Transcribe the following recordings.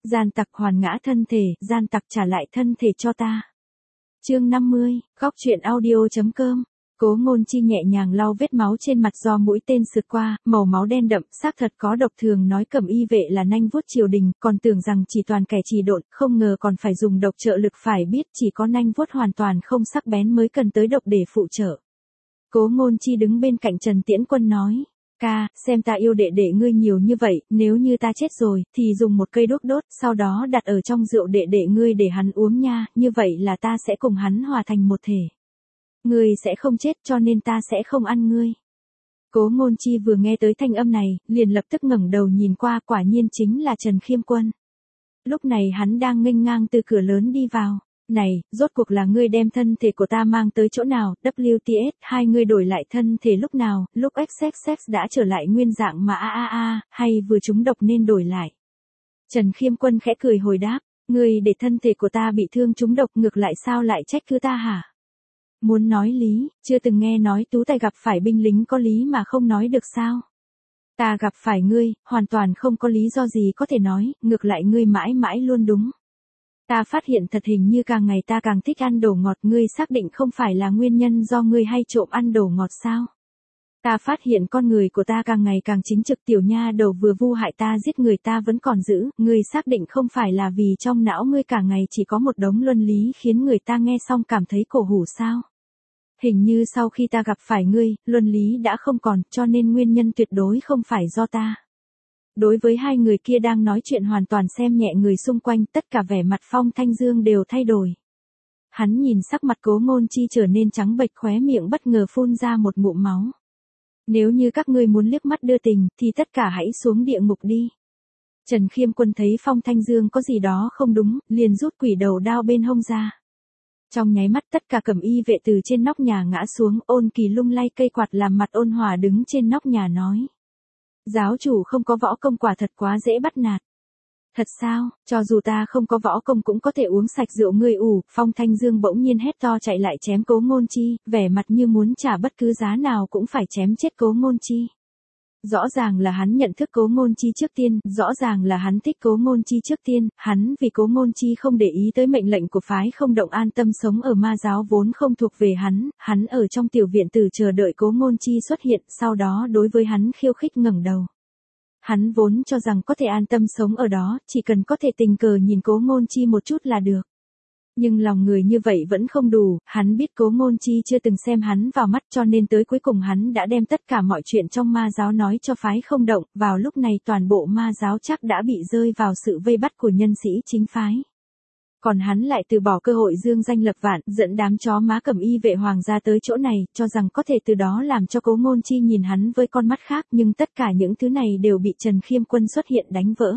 Gian tặc hoàn ngã thân thể, gian tặc trả lại thân thể cho ta. Chương 50, góc truyện audio.com. Cố Ngôn Chi nhẹ nhàng lau vết máu trên mặt do mũi tên sượt qua, màu máu đen đậm, xác thật có độc. Thường nói Cẩm Y vệ là nanh vuốt triều đình, còn tưởng rằng chỉ toàn kẻ trì độn, không ngờ còn phải dùng độc trợ lực. Phải biết chỉ có nanh vuốt hoàn toàn không sắc bén mới cần tới độc để phụ trợ. Cố Ngôn Chi đứng bên cạnh Trần Tiễn Quân nói, ca, xem ta yêu đệ đệ ngươi nhiều như vậy, nếu như ta chết rồi, thì dùng một cây đuốc đốt, sau đó đặt ở trong rượu đệ đệ ngươi để hắn uống nha, như vậy là ta sẽ cùng hắn hòa thành một thể. Ngươi sẽ không chết cho nên ta sẽ không ăn ngươi. Cố Ngôn Chi vừa nghe tới thanh âm này, liền lập tức ngẩng đầu nhìn qua, quả nhiên chính là Trần Khiêm Quân. Lúc này hắn đang nghênh ngang từ cửa lớn đi vào. Này, rốt cuộc là ngươi đem thân thể của ta mang tới chỗ nào, WTS, hai ngươi đổi lại thân thể lúc nào, lúc XXX đã trở lại nguyên dạng mà hay vừa trúng độc nên đổi lại. Trần Khiêm Quân khẽ cười hồi đáp, ngươi để thân thể của ta bị thương trúng độc ngược lại sao lại trách cứ ta hả? Muốn nói lý, chưa từng nghe nói Tú Tài gặp phải binh lính có lý mà không nói được sao? Ta gặp phải ngươi, hoàn toàn không có lý do gì có thể nói, ngược lại ngươi mãi mãi luôn đúng. Ta phát hiện thật hình như càng ngày ta càng thích ăn đồ ngọt, ngươi xác định không phải là nguyên nhân do ngươi hay trộm ăn đồ ngọt sao? Ta phát hiện con người của ta càng ngày càng chính trực, tiểu nha đầu vừa vu hại ta giết người ta vẫn còn giữ, ngươi xác định không phải là vì trong não ngươi cả ngày chỉ có một đống luân lý khiến người ta nghe xong cảm thấy cổ hủ sao? Hình như sau khi ta gặp phải ngươi, luân lý đã không còn, cho nên nguyên nhân tuyệt đối không phải do ta. Đối với hai người kia đang nói chuyện hoàn toàn xem nhẹ người xung quanh, tất cả vẻ mặt Phong Thanh Dương đều thay đổi. Hắn nhìn sắc mặt Cố Ngôn Chi trở nên trắng bệch, khóe miệng bất ngờ phun ra một ngụm máu. Nếu như các ngươi muốn liếc mắt đưa tình, thì tất cả hãy xuống địa ngục đi. Trần Khiêm Quân thấy Phong Thanh Dương có gì đó không đúng, liền rút quỷ đầu đao bên hông ra. Trong nháy mắt tất cả Cẩm Y vệ từ trên nóc nhà ngã xuống, Ôn Kỳ lung lay cây quạt làm mặt ôn hòa đứng trên nóc nhà nói. Giáo chủ không có võ công quả thật quá dễ bắt nạt. Thật sao, cho dù ta không có võ công cũng có thể uống sạch rượu ngươi ủ, Phong Thanh Dương bỗng nhiên hét to chạy lại chém Cố Ngôn Chi, vẻ mặt như muốn trả bất cứ giá nào cũng phải chém chết Cố Ngôn Chi. Rõ ràng là hắn nhận thức Cố Ngôn Chi trước tiên, rõ ràng là hắn thích Cố Ngôn Chi trước tiên, hắn vì Cố Ngôn Chi không để ý tới mệnh lệnh của phái không động, an tâm sống ở ma giáo vốn không thuộc về hắn ở trong tiểu viện tử chờ đợi Cố Ngôn Chi xuất hiện, sau đó đối với hắn khiêu khích ngẩng đầu. Hắn vốn cho rằng có thể an tâm sống ở đó, chỉ cần có thể tình cờ nhìn Cố Ngôn Chi một chút là được. Nhưng lòng người như vậy vẫn không đủ, hắn biết Cố Ngôn Chi chưa từng xem hắn vào mắt cho nên tới cuối cùng hắn đã đem tất cả mọi chuyện trong ma giáo nói cho phái không động, vào lúc này toàn bộ ma giáo chắc đã bị rơi vào sự vây bắt của nhân sĩ chính phái. Còn hắn lại từ bỏ cơ hội dương danh lập vạn, dẫn đám chó má Cẩm Y vệ hoàng gia tới chỗ này, cho rằng có thể từ đó làm cho Cố Ngôn Chi nhìn hắn với con mắt khác, nhưng tất cả những thứ này đều bị Trần Khiêm Quân xuất hiện đánh vỡ.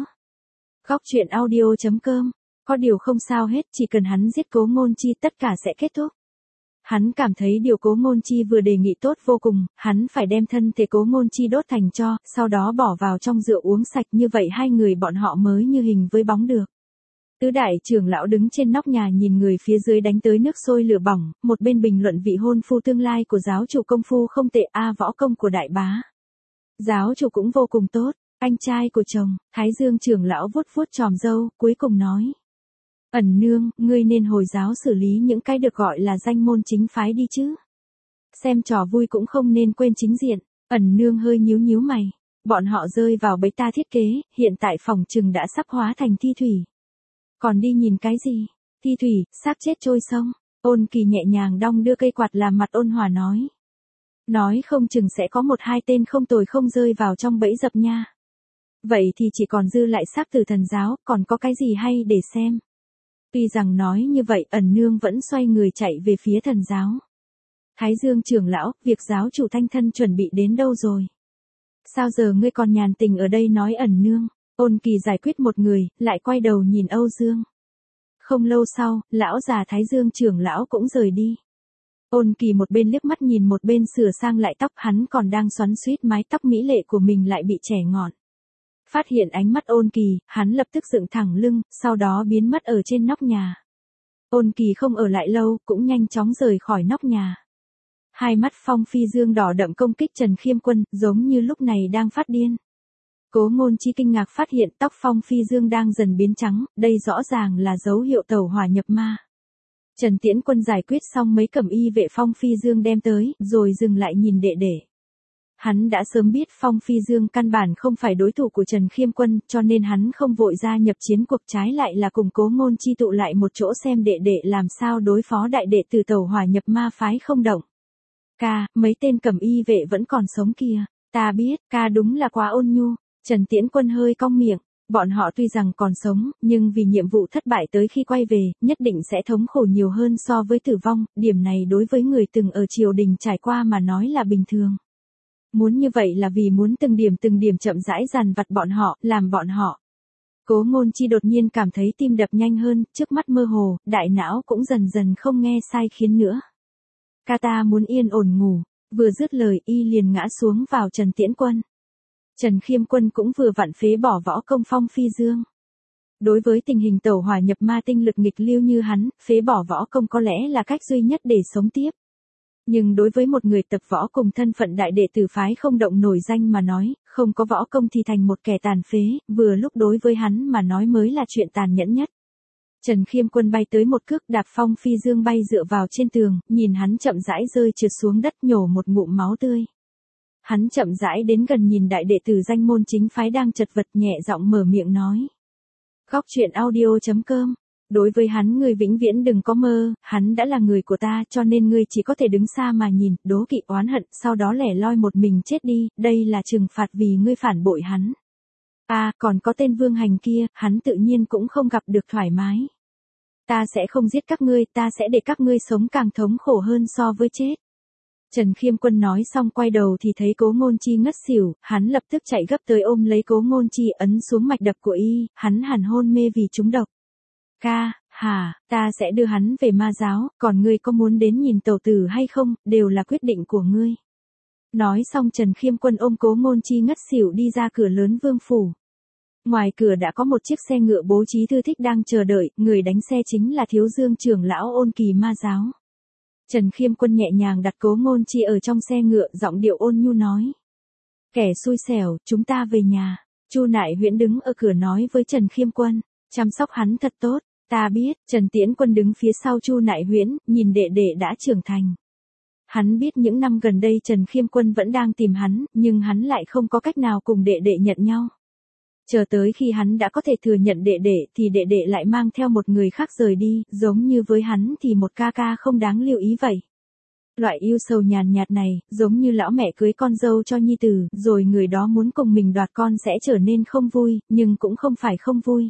Góc truyện audio.com. Có điều không sao hết, chỉ cần hắn giết Cố Ngôn Chi tất cả sẽ kết thúc. Hắn cảm thấy điều Cố Ngôn Chi vừa đề nghị tốt vô cùng, hắn phải đem thân thể Cố Ngôn Chi đốt thành tro, sau đó bỏ vào trong rượu uống sạch, như vậy hai người bọn họ mới như hình với bóng được. Tứ đại trưởng lão đứng trên nóc nhà nhìn người phía dưới đánh tới nước sôi lửa bỏng, một bên bình luận vị hôn phu tương lai của giáo chủ công phu không tệ, võ công của đại bá. Giáo chủ cũng vô cùng tốt, anh trai của chồng, Thái Dương trưởng lão vuốt vuốt chòm râu, cuối cùng nói. Ẩn Nương, ngươi nên hồi giáo xử lý những cái được gọi là danh môn chính phái đi chứ. Xem trò vui cũng không nên quên chính diện. Ẩn Nương hơi nhíu nhíu mày. Bọn họ rơi vào bẫy ta thiết kế, hiện tại phòng trừng đã sắp hóa thành thi thủy. Còn đi nhìn cái gì? Thi thủy, xác chết trôi sông. Ôn Kỳ nhẹ nhàng đong đưa cây quạt làm mặt ôn hòa nói. Nói không chừng sẽ có một hai tên không tồi không rơi vào trong bẫy dập nha. Vậy thì chỉ còn dư lại xác tử thần giáo, còn có cái gì hay để xem. Tuy rằng nói như vậy, Ẩn Nương vẫn xoay người chạy về phía thần giáo. Thái Dương trưởng lão, việc giáo chủ Thanh Thân chuẩn bị đến đâu rồi? Sao giờ ngươi còn nhàn tình ở đây nói Ẩn Nương? Ôn Kỳ giải quyết một người, lại quay đầu nhìn Âu Dương. Không lâu sau, lão già Thái Dương trưởng lão cũng rời đi. Ôn Kỳ một bên liếc mắt nhìn một bên sửa sang lại tóc, hắn còn đang xoắn xuýt mái tóc mỹ lệ của mình lại bị chẻ ngọn. Phát hiện ánh mắt Ôn Kỳ, hắn lập tức dựng thẳng lưng, sau đó biến mất ở trên nóc nhà. Ôn Kỳ không ở lại lâu, cũng nhanh chóng rời khỏi nóc nhà. Hai mắt Phong Phi Dương đỏ đậm công kích Trần Khiêm Quân, giống như lúc này đang phát điên. Cố Ngôn Chi kinh ngạc phát hiện tóc Phong Phi Dương đang dần biến trắng, đây rõ ràng là dấu hiệu tẩu hỏa nhập ma. Trần Tiễn Quân giải quyết xong mấy cẩm y vệ Phong Phi Dương đem tới, rồi dừng lại nhìn đệ đệ. Hắn đã sớm biết Phong Phi Dương căn bản không phải đối thủ của Trần Khiêm Quân, cho nên hắn không vội gia nhập chiến cuộc, trái lại là cùng Cố Ngôn Chi tụ lại một chỗ xem đệ đệ làm sao đối phó đại đệ tử tẩu hỏa nhập ma phái không động. Ca, mấy tên cẩm y vệ vẫn còn sống kìa. Ta biết, ca đúng là quá ôn nhu. Trần Tiễn Quân hơi cong miệng. Bọn họ tuy rằng còn sống, nhưng vì nhiệm vụ thất bại tới khi quay về, nhất định sẽ thống khổ nhiều hơn so với tử vong, điểm này đối với người từng ở triều đình trải qua mà nói là bình thường. Muốn như vậy là vì muốn từng điểm chậm rãi dằn vặt bọn họ, làm bọn họ. Cố Ngôn Chi đột nhiên cảm thấy tim đập nhanh hơn, trước mắt mơ hồ, đại não cũng dần dần không nghe sai khiến nữa. Ca ta muốn yên ổn ngủ, vừa dứt lời y liền ngã xuống vào Trần Tiễn Quân. Trần Khiêm Quân cũng vừa vặn phế bỏ võ công Phong Phi Dương. Đối với tình hình tẩu hỏa nhập ma tinh lực nghịch lưu như hắn, phế bỏ võ công có lẽ là cách duy nhất để sống tiếp. Nhưng đối với một người tập võ cùng thân phận đại đệ tử phái không động nổi danh mà nói, không có võ công thì thành một kẻ tàn phế, vừa lúc đối với hắn mà nói mới là chuyện tàn nhẫn nhất. Trần Khiêm Quân bay tới một cước đạp Phong Phi Dương bay dựa vào trên tường, nhìn hắn chậm rãi rơi trượt xuống đất nhổ một ngụm máu tươi. Hắn chậm rãi đến gần nhìn đại đệ tử danh môn chính phái đang chật vật nhẹ giọng mở miệng nói. Góc truyện audio.com. Đối với hắn ngươi vĩnh viễn đừng có mơ, hắn đã là người của ta cho nên ngươi chỉ có thể đứng xa mà nhìn, đố kỵ oán hận, sau đó lẻ loi một mình chết đi, đây là trừng phạt vì ngươi phản bội hắn. Còn có tên Vương Hành kia, hắn tự nhiên cũng không gặp được thoải mái. Ta sẽ không giết các ngươi, ta sẽ để các ngươi sống càng thống khổ hơn so với chết. Trần Khiêm Quân nói xong quay đầu thì thấy Cố Ngôn Chi ngất xỉu, hắn lập tức chạy gấp tới ôm lấy Cố Ngôn Chi ấn xuống mạch đập của y, hắn hẳn hôn mê vì trúng độc. Ca, ta sẽ đưa hắn về ma giáo, còn ngươi có muốn đến nhìn tẩu tử hay không, đều là quyết định của ngươi. Nói xong Trần Khiêm Quân ôm Cố Ngôn Chi ngất xỉu đi ra cửa lớn vương phủ. Ngoài cửa đã có một chiếc xe ngựa bố trí thư thích đang chờ đợi, người đánh xe chính là Thiếu Dương trưởng lão Ôn Kỳ ma giáo. Trần Khiêm Quân nhẹ nhàng đặt Cố Ngôn Chi ở trong xe ngựa, giọng điệu ôn nhu nói. Kẻ xui xẻo, chúng ta về nhà. Chu Nại Huyễn đứng ở cửa nói với Trần Khiêm Quân, chăm sóc hắn thật tốt. Ta biết, Trần Tiễn Quân đứng phía sau Chu Nại Huyễn, nhìn đệ đệ đã trưởng thành. Hắn biết những năm gần đây Trần Khiêm Quân vẫn đang tìm hắn, nhưng hắn lại không có cách nào cùng đệ đệ nhận nhau. Chờ tới khi hắn đã có thể thừa nhận đệ đệ thì đệ đệ lại mang theo một người khác rời đi, giống như với hắn thì một ca ca không đáng lưu ý vậy. Loại yêu sầu nhàn nhạt này, giống như lão mẹ cưới con dâu cho nhi tử, rồi người đó muốn cùng mình đoạt con sẽ trở nên không vui, nhưng cũng không phải không vui.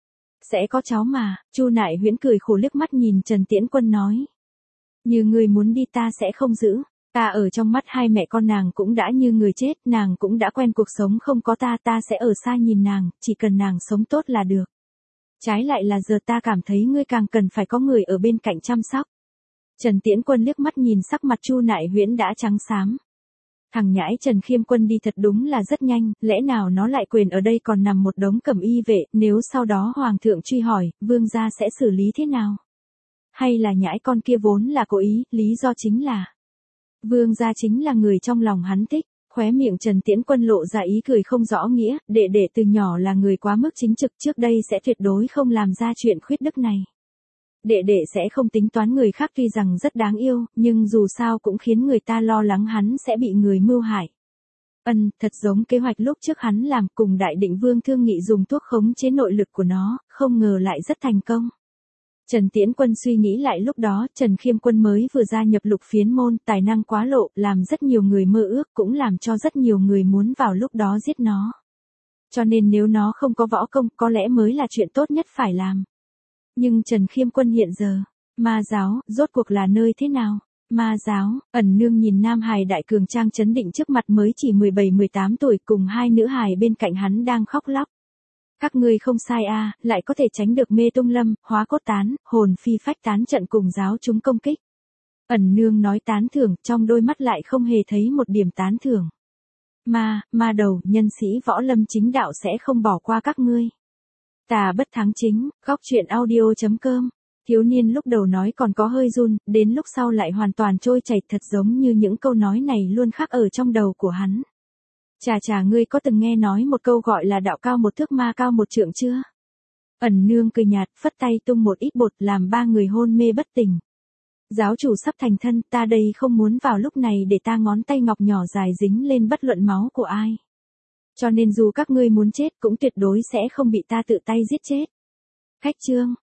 Sẽ có cháu mà, Chu Nại Huyễn cười khổ liếc mắt nhìn Trần Tiễn Quân nói. Như người muốn đi ta sẽ không giữ. Ta ở trong mắt hai mẹ con nàng cũng đã như người chết, nàng cũng đã quen cuộc sống không có ta, ta sẽ ở xa nhìn nàng, chỉ cần nàng sống tốt là được. Trái lại là giờ ta cảm thấy ngươi càng cần phải có người ở bên cạnh chăm sóc. Trần Tiễn Quân liếc mắt nhìn sắc mặt Chu Nại Huyễn đã trắng xám. Thằng nhãi Trần Khiêm Quân đi thật đúng là rất nhanh, lẽ nào nó lại quên ở đây còn nằm một đống cẩm y vệ, nếu sau đó Hoàng thượng truy hỏi, vương gia sẽ xử lý thế nào? Hay là nhãi con kia vốn là cố ý, lý do chính là vương gia chính là người trong lòng hắn thích. Khóe miệng Trần Tiễn Quân lộ ra ý cười không rõ nghĩa, đệ đệ từ nhỏ là người quá mức chính trực, trước đây sẽ tuyệt đối không làm ra chuyện khuyết đức này. Đệ đệ sẽ không tính toán người khác, tuy rằng rất đáng yêu, nhưng dù sao cũng khiến người ta lo lắng hắn sẽ bị người mưu hại. Thật giống kế hoạch lúc trước hắn làm, cùng Đại Định Vương thương nghị dùng thuốc khống chế nội lực của nó, không ngờ lại rất thành công. Trần Tiễn Quân suy nghĩ lại lúc đó, Trần Khiêm Quân mới vừa gia nhập Lục Phiến môn, tài năng quá lộ, làm rất nhiều người mơ ước, cũng làm cho rất nhiều người muốn vào lúc đó giết nó. Cho nên nếu nó không có võ công, có lẽ mới là chuyện tốt nhất phải làm. Nhưng Trần Khiêm Quân hiện giờ, ma giáo, rốt cuộc là nơi thế nào? Ma giáo, Ẩn Nương nhìn nam hài đại cường trang trấn định trước mặt mới chỉ 17-18 tuổi, cùng hai nữ hài bên cạnh hắn đang khóc lóc. Các ngươi không sai lại có thể tránh được mê tung lâm, hóa cốt tán, hồn phi phách tán trận cùng giáo chúng công kích. Ẩn Nương nói tán thưởng, trong đôi mắt lại không hề thấy một điểm tán thưởng. Ma đầu, nhân sĩ võ lâm chính đạo sẽ không bỏ qua các ngươi. Tà bất thắng chính, góc truyện audio.com. Thiếu niên lúc đầu nói còn có hơi run, đến lúc sau lại hoàn toàn trôi chảy, thật giống như những câu nói này luôn khắc ở trong đầu của hắn. Chà ngươi có từng nghe nói một câu gọi là đạo cao một thước ma cao một trượng chưa? Ẩn nương cười nhạt, phất tay tung một ít bột làm ba người hôn mê bất tỉnh. Giáo chủ sắp thành thân, ta đây không muốn vào lúc này để ta ngón tay ngọc nhỏ dài dính lên bất luận máu của ai. Cho nên dù các ngươi muốn chết cũng tuyệt đối sẽ không bị ta tự tay giết chết. Khách trương,